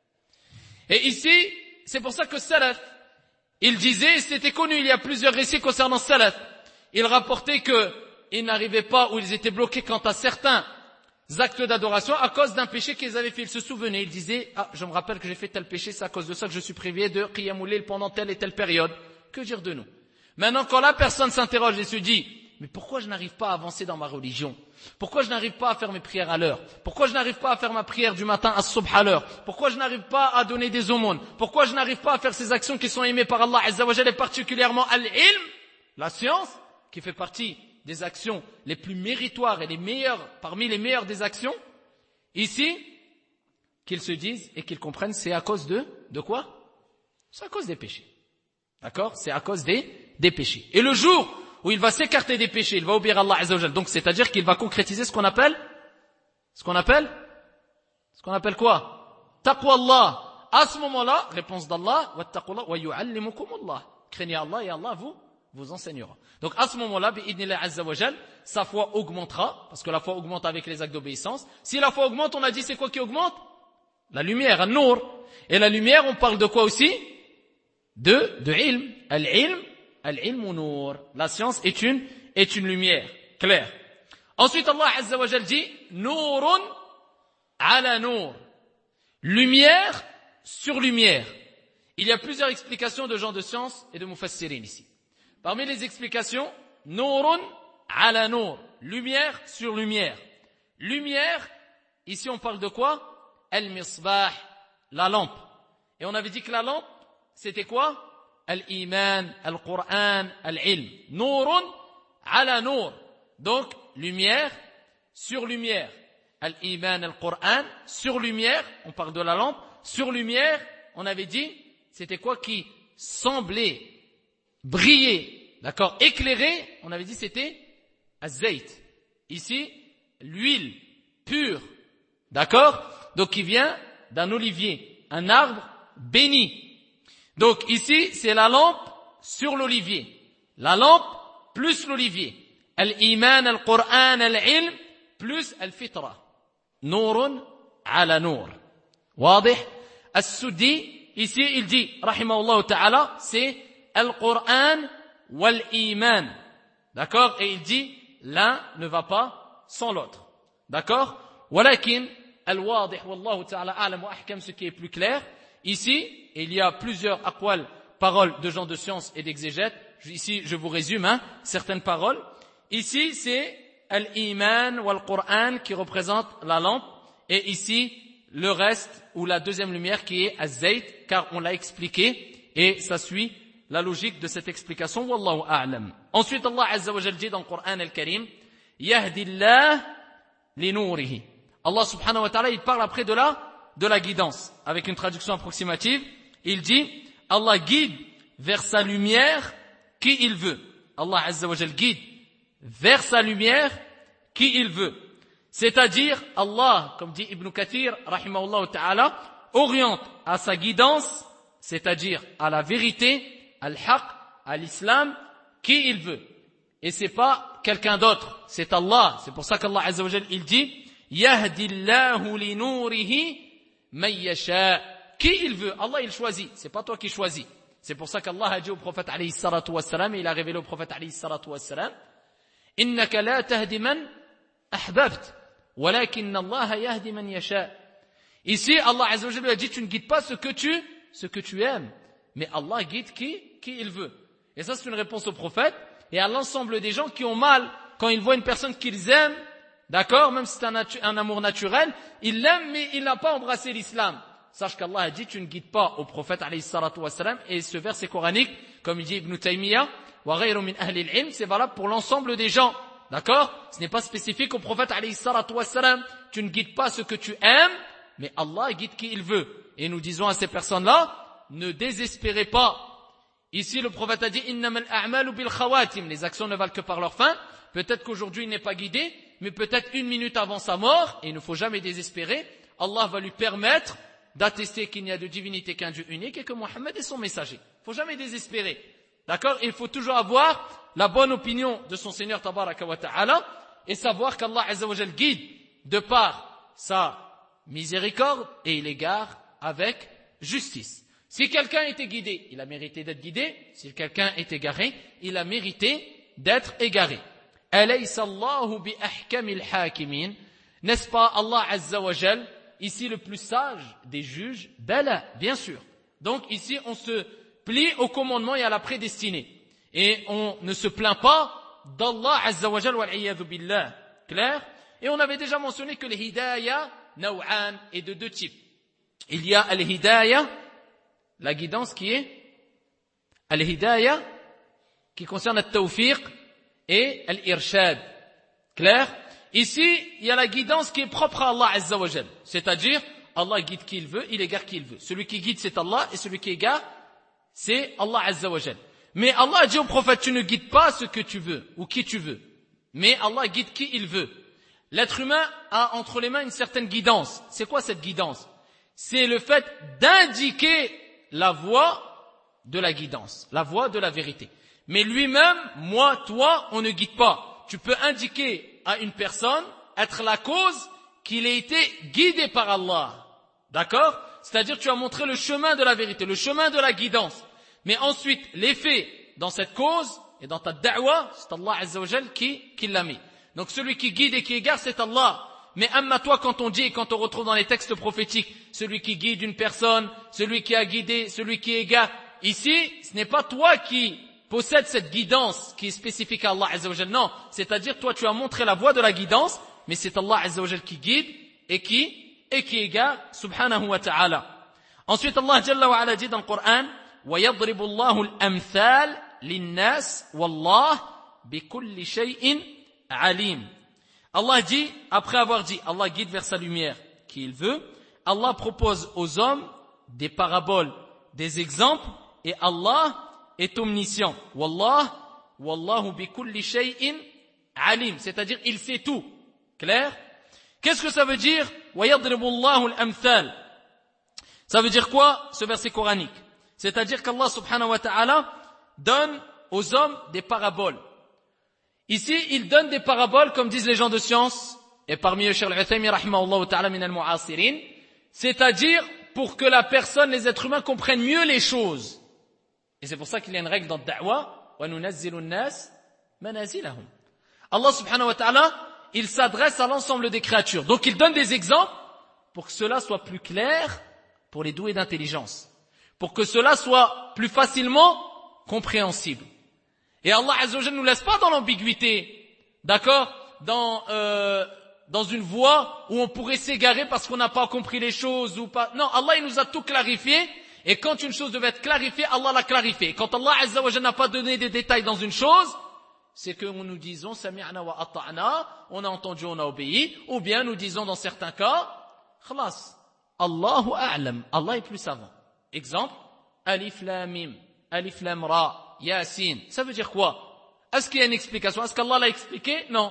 Et ici, c'est pour ça que Salaf, il disait, c'était connu, il y a plusieurs récits concernant Salaf. Il rapportait qu'ils n'arrivaient pas, ou ils étaient bloqués quant à certains actes d'adoration à cause d'un péché qu'ils avaient fait. Ils se souvenaient, ils disaient, ah, je me rappelle que j'ai fait tel péché, c'est à cause de ça que je suis privé de Qiyamul Layl pendant telle et telle période. Que dire de nous? Maintenant, quand la personne s'interroge et se dit, mais pourquoi je n'arrive pas à avancer dans ma religion? Pourquoi je n'arrive pas à faire mes prières à l'heure? Pourquoi je n'arrive pas à faire ma prière du matin à subh à l'heure? Pourquoi je n'arrive pas à donner des aumônes? Pourquoi je n'arrive pas à faire ces actions qui sont aimées par Allah Azza wa Jalla, et particulièrement al-ilm, la science, qui fait partie des actions les plus méritoires et les meilleures, parmi les meilleures des actions, ici, qu'ils se disent et qu'ils comprennent, c'est à cause de, de quoi? C'est à cause des péchés. D'accord? C'est à cause des, des péchés. Et le jour où il va s'écarter des péchés, il va obéir à Allah Azza wa Jalla, donc c'est-à-dire qu'il va concrétiser ce qu'on appelle, ce qu'on appelle, ce qu'on appelle quoi? Taqwa Allah. À ce moment-là, réponse d'Allah, wattaqullah wa yu'allimukumullah. Craignez Allah et Allah vous vous enseignera. Donc à ce moment-là, bi'idnillah azza wa jal, sa foi augmentera, parce que la foi augmente avec les actes d'obéissance. Si la foi augmente, on a dit c'est quoi qui augmente? La lumière, an-nur. Et la lumière, on parle de quoi aussi? De, de ilm. Al-ilm, al-ilm nur. La science est une, est une lumière claire. Ensuite, Allah azza wa jal dit, nurun ala nur. Lumière sur lumière. Il y a plusieurs explications de gens de science et de mufassirin ici. Parmi les explications, nurun ala nur, lumière sur lumière. Lumière, ici on parle de quoi? Al-misbah, la lampe. Et on avait dit que la lampe, c'était quoi? Al-iman, al-Qur'an, al-ilm. Nurun ala nur. Donc, lumière sur lumière. Al-iman, al-Qur'an, sur lumière, on parle de la lampe. Sur lumière, on avait dit, c'était quoi qui semblait briller, d'accord, éclairé, on avait dit c'était az-zayt. Ici, l'huile pure, d'accord, donc qui vient d'un olivier, un arbre béni. Donc ici, c'est la lampe sur l'olivier. La lampe plus l'olivier. Al-iman, al-Qur'an, al-ilm plus al-fitra. Nourun ala nour. Wadih? As-Suddi, ici, il dit, rahimahullah ta'ala, c'est Al-Qur'an wal-Iman. D'accord? Et il dit, l'un ne va pas sans l'autre. D'accord? Walakin, al-Wadih, wallahu ta'ala a'lam wa ahkam, ce qui est plus clair. Ici, il y a plusieurs aqwal, paroles de gens de science et d'exégètes. Ici, je vous résume, hein, certaines paroles. Ici, c'est Al-Iman wal-Qur'an qui représente la lampe. Et ici, le reste, ou la deuxième lumière qui est Az-Zayt, car on l'a expliqué, et ça suit la logique de cette explication, wallahu a'lam. Ensuite, Allah Azza wa Jal dit dans le Coran al-Karim, Yahdillah li nourihi. Allah subhanahu wa ta'ala, il parle après de la, de la guidance. Avec une traduction approximative, il dit, Allah guide vers sa lumière qui il veut. Allah Azza wa Jal guide vers sa lumière qui il veut. C'est-à-dire, Allah, comme dit Ibn Kathir, rahimahullah ta'ala, oriente à sa guidance, c'est-à-dire à la vérité, al-haq, à l'islam, qui il veut. Et c'est pas quelqu'un d'autre, c'est Allah. C'est pour ça qu'Allah Azza wa Jal, il dit, Yahdillahu li nourihi man yasha. Qui il veut, Allah il choisit, c'est pas toi qui choisis. C'est pour ça qu'Allah a dit au prophète alayhi salatu wassalam, et il a révélé au prophète alayhi salatu wassalam, Innaka la tahdi man ahbabt, walakin Allah yahdi man yasha. Ici, Allah Azza wa Jal lui a dit, tu ne guides pas ce que tu, ce que tu aimes, mais Allah guide qui, qui il veut. Et ça c'est une réponse au prophète, et à l'ensemble des gens qui ont mal, quand ils voient une personne qu'ils aiment, d'accord, même si c'est un, natu- un amour naturel, ils l'aiment, mais il n'a pas embrassé l'islam. Sache qu'Allah a dit, tu ne guides pas au prophète, alayhi salatu wassalam, et ce verset coranique, comme il dit Ibn Taymiyyah, wa ghayru min ahli al-ilm, c'est valable pour l'ensemble des gens. D'accord? Ce n'est pas spécifique au prophète, alayhi salatu wassalam. Tu ne guides pas ce que tu aimes, mais Allah guide qui il veut. Et nous disons à ces personnes-là, ne désespérez pas. Ici, le prophète a dit, innamal a'malu bil khawatim. Les actions ne valent que par leur fin. Peut-être qu'aujourd'hui il n'est pas guidé, mais peut-être une minute avant sa mort, et il ne faut jamais désespérer, Allah va lui permettre d'attester qu'il n'y a de divinité qu'un Dieu unique et que Mohammed est son messager. Il ne faut jamais désespérer. D'accord? Il faut toujours avoir la bonne opinion de son Seigneur Tabaraka wa Ta'ala et savoir qu'Allah Azza wa Jal guide de par sa miséricorde et il égare avec justice. Si quelqu'un était guidé, il a mérité d'être guidé. Si quelqu'un est égaré, il a mérité d'être égaré. Alaysa Allahu bi ahkamil hakimin. N'est-ce pas Allah Azza wa Jal ici le plus sage des juges? Bala, bien sûr. Donc ici on se plie au commandement et à la prédestinée. Et on ne se plaint pas d'Allah Azza wa Jal wal iyadhu billah. Clair? Et on avait déjà mentionné que le hidayah naw'an est de deux types. Il y a al-hidayah, la guidance qui est al-hidayah qui concerne al-tawfiq et al-irshad. Clair? Ici, il y a la guidance qui est propre à Allah Azza wa Jal. C'est-à-dire, Allah guide qui il veut, il égare qui il veut. Celui qui guide, c'est Allah, et celui qui égare, c'est Allah Azza wa Jal. Mais Allah a dit au prophète, tu ne guides pas ce que tu veux, ou qui tu veux. Mais Allah guide qui il veut. L'être humain a entre les mains une certaine guidance. C'est quoi cette guidance? C'est le fait d'indiquer la voie de la guidance, la voie de la vérité. Mais lui-même, moi, toi, on ne guide pas. Tu peux indiquer à une personne, être la cause qu'il ait été guidé par Allah. D'accord? C'est-à-dire tu as montré le chemin de la vérité, le chemin de la guidance. Mais ensuite, l'effet dans cette cause et dans ta da'wa, c'est Allah Azza wa Jal qui, qui l'a mis. Donc celui qui guide et qui égare, c'est Allah. Mais amma toi, quand on dit et quand on retrouve dans les textes prophétiques, celui qui guide une personne, celui qui a guidé, celui qui égare, ici, ce n'est pas toi qui possède cette guidance qui est spécifique à Allah Azza wa Jal. Non, c'est-à-dire toi tu as montré la voie de la guidance, mais c'est Allah Azza wa Jal qui guide et qui et qui égare subhanahu wa ta'ala. Ensuite Allah Jalla wa ala dit dans le Coran, wa yadribu Allahu al-amthal lin-nas wallah bi kulli shay'in alim. Allah dit, après avoir dit Allah guide vers sa lumière qui il veut, Allah propose aux hommes des paraboles, des exemples, et Allah est omniscient. Wallah, wallahu bi kulli shay'in alim. C'est-à-dire, il sait tout. Clair? Qu'est-ce que ça veut dire? Wa yadribu Allahu al-amthal. Ça veut dire quoi, ce verset coranique? C'est-à-dire qu'Allah subhanahu wa ta'ala donne aux hommes des paraboles. Ici, il donne des paraboles, comme disent les gens de science, et parmi eux, Cheikh al-Uthaymi, rahimahullah ta'ala, min al-mu'asirin, c'est-à-dire pour que la personne, les êtres humains comprennent mieux les choses. Et c'est pour ça qu'il y a une règle dans le da'wa, wa nunazzilu an-nas manazilahum. Allah subhanahu wa ta'ala, il s'adresse à l'ensemble des créatures. Donc il donne des exemples pour que cela soit plus clair pour les doués d'intelligence. Pour que cela soit plus facilement compréhensible. Et Allah Azza wa Jalla ne nous laisse pas dans l'ambiguïté. D'accord? Dans, euh, dans une voie où on pourrait s'égarer parce qu'on n'a pas compris les choses ou pas. Non, Allah il nous a tout clarifié. Et quand une chose devait être clarifiée, Allah l'a clarifiée. Quand Allah Azza wa Jalla n'a pas donné des détails dans une chose, c'est que nous disons sami'na wa ata'na, on a entendu, on a obéi, ou bien nous disons dans certains cas, khalas, Allahu a'lam, Allah est plus savant. Exemple, alif lam mim, alif lam ra, yasin. Ça veut dire quoi? Est-ce qu'il y a une explication? Est-ce qu'Allah l'a expliqué? Non.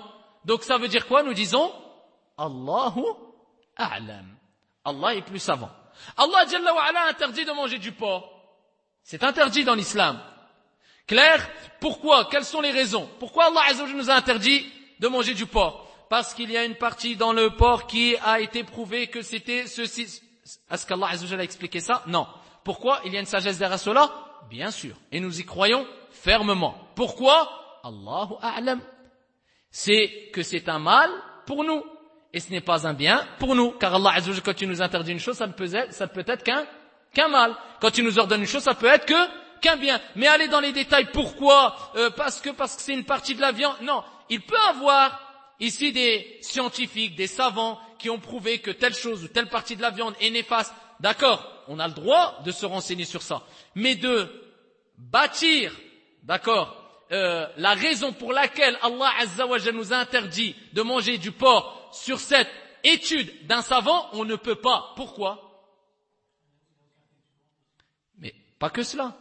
Donc ça veut dire quoi? Nous disons Allahu a'lam. Allah est plus savant. Allah Jalla wa Ala interdit de manger du porc. C'est interdit dans l'islam. Clair? Pourquoi? Quelles sont les raisons? Pourquoi Allah Azza wa Jalla nous a interdit de manger du porc? Parce qu'il y a une partie dans le porc qui a été prouvé que c'était ceci. Est-ce qu'Allah Azza wa Jalla a expliqué ça? Non. Pourquoi? Il y a une sagesse derrière cela? Bien sûr. Et nous y croyons fermement. Pourquoi? Allahu a'lam. C'est que c'est un mal pour nous. Et ce n'est pas un bien pour nous. Car Allah Azza wa Jalla, quand il nous interdit une chose, ça ne peut être, ça peut être qu'un, qu'un mal. Quand il nous ordonne une chose, ça peut être que, qu'un bien. Mais aller dans les détails, pourquoi? Euh, parce que, parce que c'est une partie de la viande. Non. Il peut avoir ici des scientifiques, des savants qui ont prouvé que telle chose ou telle partie de la viande est néfaste. D'accord. On a le droit de se renseigner sur ça. Mais de bâtir, d'accord, euh, la raison pour laquelle Allah Azza wa Jalla nous a interdit de manger du porc sur cette étude d'un savant, on ne peut pas. Pourquoi? Mais pas que cela.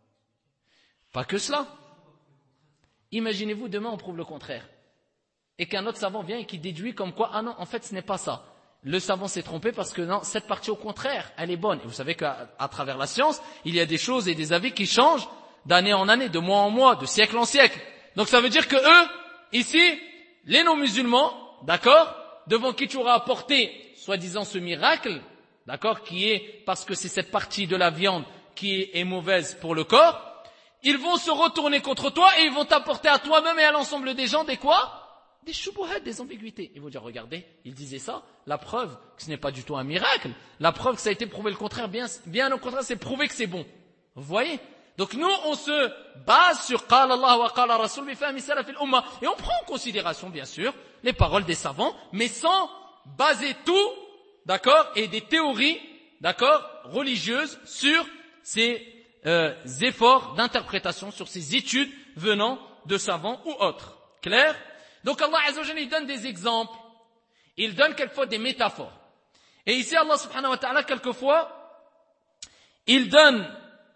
Pas que cela. Imaginez-vous, demain on prouve le contraire. Et qu'un autre savant vient et qui déduit comme quoi, ah non, en fait ce n'est pas ça. Le savant s'est trompé parce que non, cette partie au contraire, elle est bonne. Et vous savez qu'à à travers la science, il y a des choses et des avis qui changent d'année en année, de mois en mois, de siècle en siècle. Donc ça veut dire que eux, ici, les non-musulmans, d'accord, devant qui tu auras apporté, soi-disant, ce miracle, d'accord, qui est parce que c'est cette partie de la viande qui est mauvaise pour le corps, ils vont se retourner contre toi et ils vont t'apporter à toi-même et à l'ensemble des gens des quoi? Des shubuhat, des ambiguïtés. Ils vont dire, regardez, il disait ça, la preuve que ce n'est pas du tout un miracle, la preuve que ça a été prouvé le contraire, bien, bien au contraire, c'est prouvé que c'est bon. Vous voyez? Donc nous, on se base sur Qala Allah wa Qala Rasul bi fahmi salaf al-umma. Et on prend en considération, bien sûr, les paroles des savants, mais sans baser tout, d'accord, et des théories, d'accord, religieuses sur ces euh, efforts d'interprétation, sur ces études venant de savants ou autres. Clair? Donc Allah Azza wa Jalla, il donne des exemples, il donne quelquefois des métaphores. Et ici, Allah subhanahu wa ta'ala, quelquefois, il donne,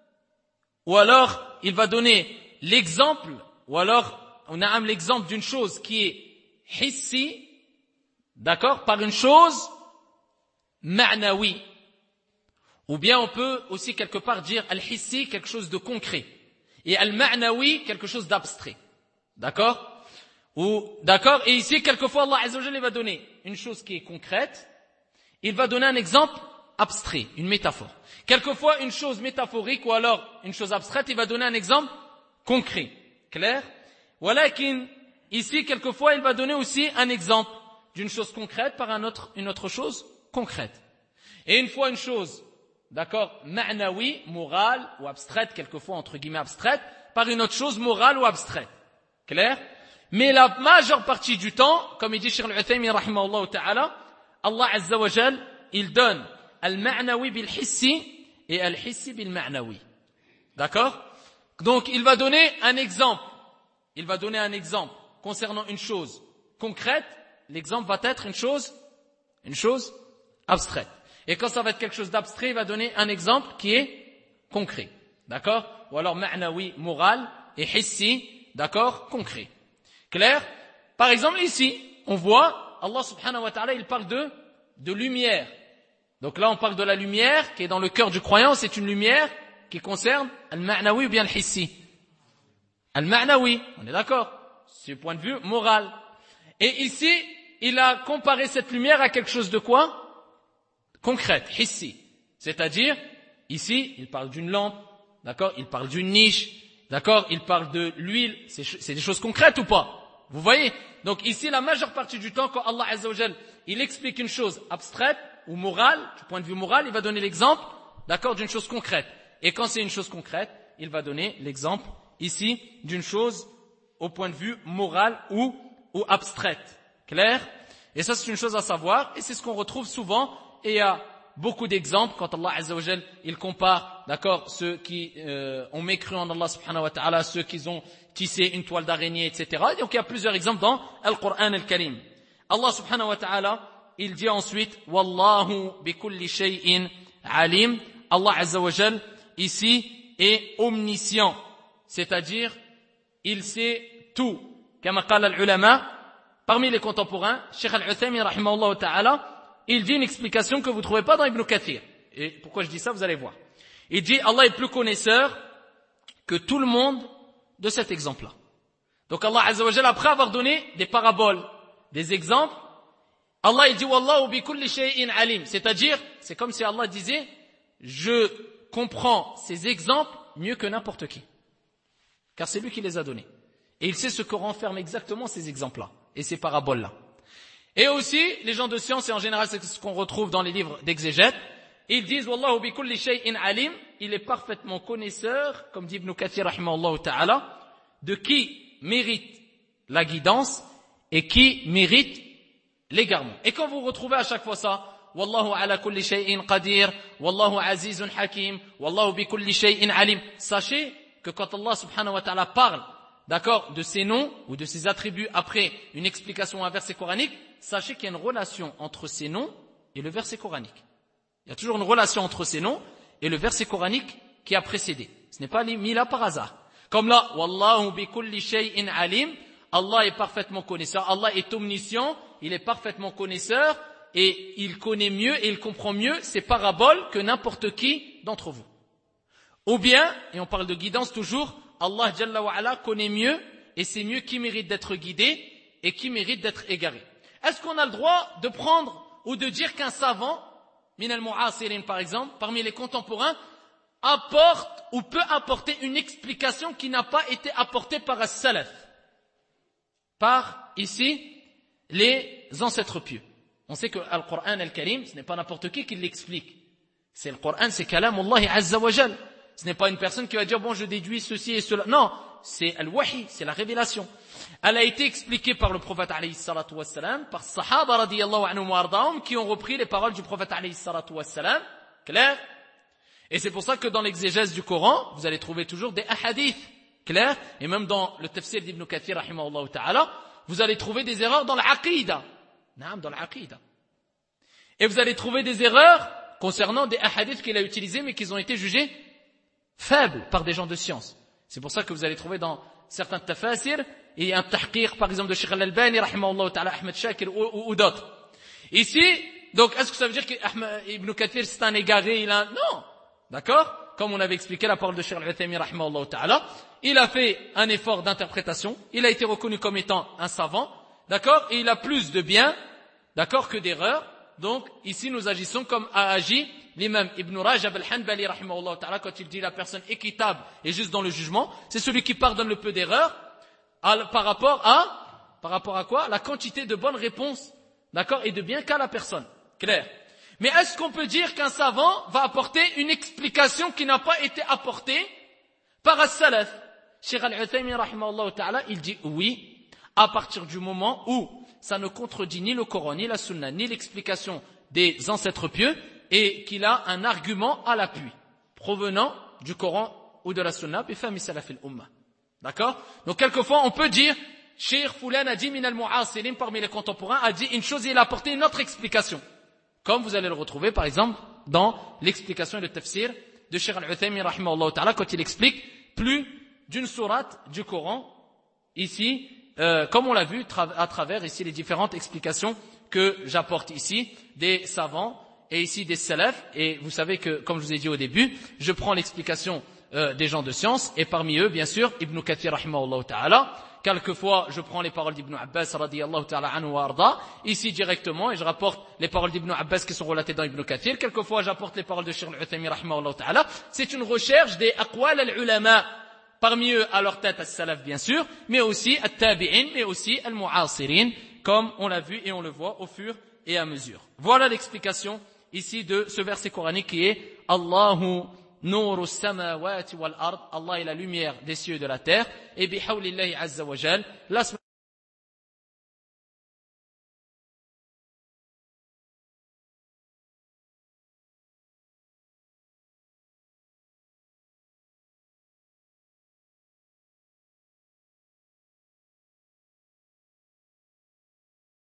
ou alors, il va donner l'exemple, ou alors, on a l'exemple d'une chose qui est hissi, d'accord, par une chose ma'nawi. Ou bien on peut aussi quelque part dire al-hissi, quelque chose de concret. Et al-ma'nawi, quelque chose d'abstrait. D'accord? Ou, d'accord, et ici, quelquefois, Allah Azza wa Jalla va donner une chose qui est concrète, il va donner un exemple abstrait, une métaphore. Quelquefois, une chose métaphorique, ou alors une chose abstraite, il va donner un exemple concret. Clair? Walakin, ici, quelquefois, il va donner aussi un exemple d'une chose concrète par un autre, une autre chose concrète. Et une fois une chose, d'accord, ma'nawi, morale ou abstraite, quelquefois, entre guillemets abstraite, par une autre chose morale ou abstraite. Clair? Mais la majeure partie du temps, comme il dit Cheikh Al-Uthaymin rahimahullah ta'ala, Allah Azza wa Jal, il donne al-ma'nawi bil-hissi et al-hissi bil-ma'nawi. D'accord? Donc il va donner un exemple. Il va donner un exemple concernant une chose concrète. L'exemple va être une chose, une chose abstraite. Et quand ça va être quelque chose d'abstrait, il va donner un exemple qui est concret. D'accord? Ou alors ma'nawi, moral, et hissi, d'accord, concret. Clair? Par exemple, ici, on voit, Allah subhanahu wa ta'ala, il parle de, de lumière. Donc là, on parle de la lumière qui est dans le cœur du croyant, c'est une lumière qui concerne al-ma'nawi ou bien al-hissi. Al-ma'nawi, on est d'accord? C'est le point de vue moral. Et ici, il a comparé cette lumière à quelque chose de quoi? Concrète, hissi. C'est-à-dire, ici, il parle d'une lampe, d'accord? Il parle d'une niche, d'accord? Il parle de l'huile, c'est, c'est des choses concrètes ou pas? Vous voyez? Donc ici, la majeure partie du temps, quand Allah Azza wa Jal, il explique une chose abstraite ou morale, du point de vue moral, il va donner l'exemple, d'accord, d'une chose concrète. Et quand c'est une chose concrète, il va donner l'exemple, ici, d'une chose au point de vue moral ou, ou abstraite. Clair? Et ça, c'est une chose à savoir, et c'est ce qu'on retrouve souvent, et il y a beaucoup d'exemples quand Allah Azza wa Jal, il compare, d'accord, ceux qui euh, ont mécru en Allah subhanahu wa ta'ala, ceux qui ont tissé une toile d'araignée, et cetera. Donc il y a plusieurs exemples dans Al-Qur'an Al-Karim. Allah subhanahu wa ta'ala, il dit ensuite, Wallahu bi kulli shay'in alim. Allah Azza wa Jal, ici, est omniscient. C'est-à-dire, il sait tout. Kama qala al-ulama, parmi les contemporains, Cheikh Al-Uthaymin rahimahullah ta'ala, il dit une explication que vous ne trouvez pas dans Ibn Kathir. Et pourquoi je dis ça, vous allez voir. Il dit Allah est plus connaisseur que tout le monde de cet exemple-là. Donc Allah Azza wa Jalla, après avoir donné des paraboles, des exemples, Allah il dit Wallahu bi kulli shay'in alim, c'est-à-dire c'est comme si Allah disait je comprends ces exemples mieux que n'importe qui, car c'est lui qui les a donnés et il sait ce que renferment exactement ces exemples-là et ces paraboles-là. Et aussi les gens de science, et en général c'est ce qu'on retrouve dans les livres d'exégète, ils disent Wallahu bi kulli shay'in alim, il est parfaitement connaisseur, comme dit Ibn Kathir rahimahullah ta'ala, de qui mérite la guidance et qui mérite l'égarement. Et quand vous retrouvez à chaque fois ça, Wallahu ala kulli shay'in qadir, Wallahu azizun hakim, Wallahu bi kulli shay'in alim, sachez que quand Allah subhanahu wa ta'ala parle, d'accord, de ses noms ou de ses attributs après une explication à un verset coranique, sachez qu'il y a une relation entre ces noms et le verset coranique. Il y a toujours une relation entre ces noms et le verset coranique qui a précédé. Ce n'est pas mis là par hasard. Comme là, Wallahu bi kulli shay'in alim, Allah est parfaitement connaisseur, Allah est omniscient, il est parfaitement connaisseur et il connaît mieux et il comprend mieux ces paraboles que n'importe qui d'entre vous. Ou bien, et on parle de guidance toujours, Allah Jalla wa Ala connaît mieux et c'est mieux qui mérite d'être guidé et qui mérite d'être égaré. Est-ce qu'on a le droit de prendre ou de dire qu'un savant, min al-mu'asirin par exemple, parmi les contemporains, apporte ou peut apporter une explication qui n'a pas été apportée par as-salaf, par ici les ancêtres pieux? On sait que le Coran al-Karim, ce n'est pas n'importe qui qui l'explique. C'est le Coran, c'est kalam Allah Azza wa Jal. Ce n'est pas une personne qui va dire bon je déduis ceci et cela. Non, c'est al-wahi, c'est la révélation. Elle a été expliquée par le prophète alayhi salatu wassalam, par sahaba radiyallahu anhum wa ardahum qui ont repris les paroles du prophète alayhi salatu wassalam. Clair? Et c'est pour ça que dans l'exégèse du Coran, vous allez trouver toujours des ahadiths. Clair? Et même dans le tafsir d'Ibn Kathir rahimahullah ta'ala, vous allez trouver des erreurs dans l'aqida. Naam, dans l'aqida. Et vous allez trouver des erreurs concernant des hadiths qu'il a utilisés mais qui ont été jugés faibles par des gens de science. C'est pour ça que vous allez trouver dans certains tafasir et un tahqiq par exemple de Sheikh Al-Albani rahimahullah ta'ala, Ahmed Shakir ou, ou, ou d'autres. Ici, donc est-ce que ça veut dire qu'Ibn Kathir c'est un égaré, il a non, d'accord? Comme on avait expliqué la parole de Cheikh Al-Uthaymin rahimahullah ta'ala, il a fait un effort d'interprétation, il a été reconnu comme étant un savant, d'accord? Et il a plus de bien, d'accord, que d'erreurs. Donc, ici, nous agissons comme a agi l'imam Ibn Rajab al-Hanbali rahimahullah ta'ala quand il dit la personne équitable et juste dans le jugement, c'est celui qui pardonne le peu d'erreurs par rapport à, par rapport à quoi? La quantité de bonnes réponses, d'accord, et de bien qu'a la personne. Clair? Mais est-ce qu'on peut dire qu'un savant va apporter une explication qui n'a pas été apportée par as-salaf? Cheikh Al-Uthaymin rahimahullah ta'ala, il dit oui, à partir du moment où ça ne contredit ni le Coran, ni la Sunna, ni l'explication des ancêtres pieux, et qu'il a un argument à l'appui, provenant du Coran ou de la Sunna, bifahmi salaf al-umma. D'accord? Donc quelquefois on peut dire, Cheikh Foulan a dit min al-mu'asirin, parmi les contemporains, a dit une chose et il a apporté une autre explication. Comme vous allez le retrouver par exemple dans l'explication et le tafsir de Cheikh Al-Uthaymin rahimahullah ta'ala quand il explique plus d'une sourate du Coran, ici, euh, comme on l'a vu tra- à travers ici les différentes explications que j'apporte ici des savants et ici des salafs. Et vous savez que, comme je vous ai dit au début, je prends l'explication euh, des gens de science et parmi eux, bien sûr, Ibn Kathir rahimahullah ta'ala. Quelquefois, je prends les paroles d'Ibn Abbas radiyallahu ta'ala anhu wa arda, ici directement, et je rapporte les paroles d'Ibn Abbas qui sont relatées dans Ibn Kathir. Quelquefois, j'apporte les paroles de Cheikh Al-Uthaymin rahimahullah ta'ala. C'est une recherche des aqwal al-ulama, parmi eux à leur tête as-salaf bien sûr, mais aussi at-tabi'in, mais aussi al-mu'asirin, comme on l'a vu et on le voit au fur et à mesure. Voilà l'explication ici de ce verset coranique qui est Allahu Nour as-samawati wal ard, Allah est la lumière des cieux et de la terre, et bihawlillahi azza wa jal, la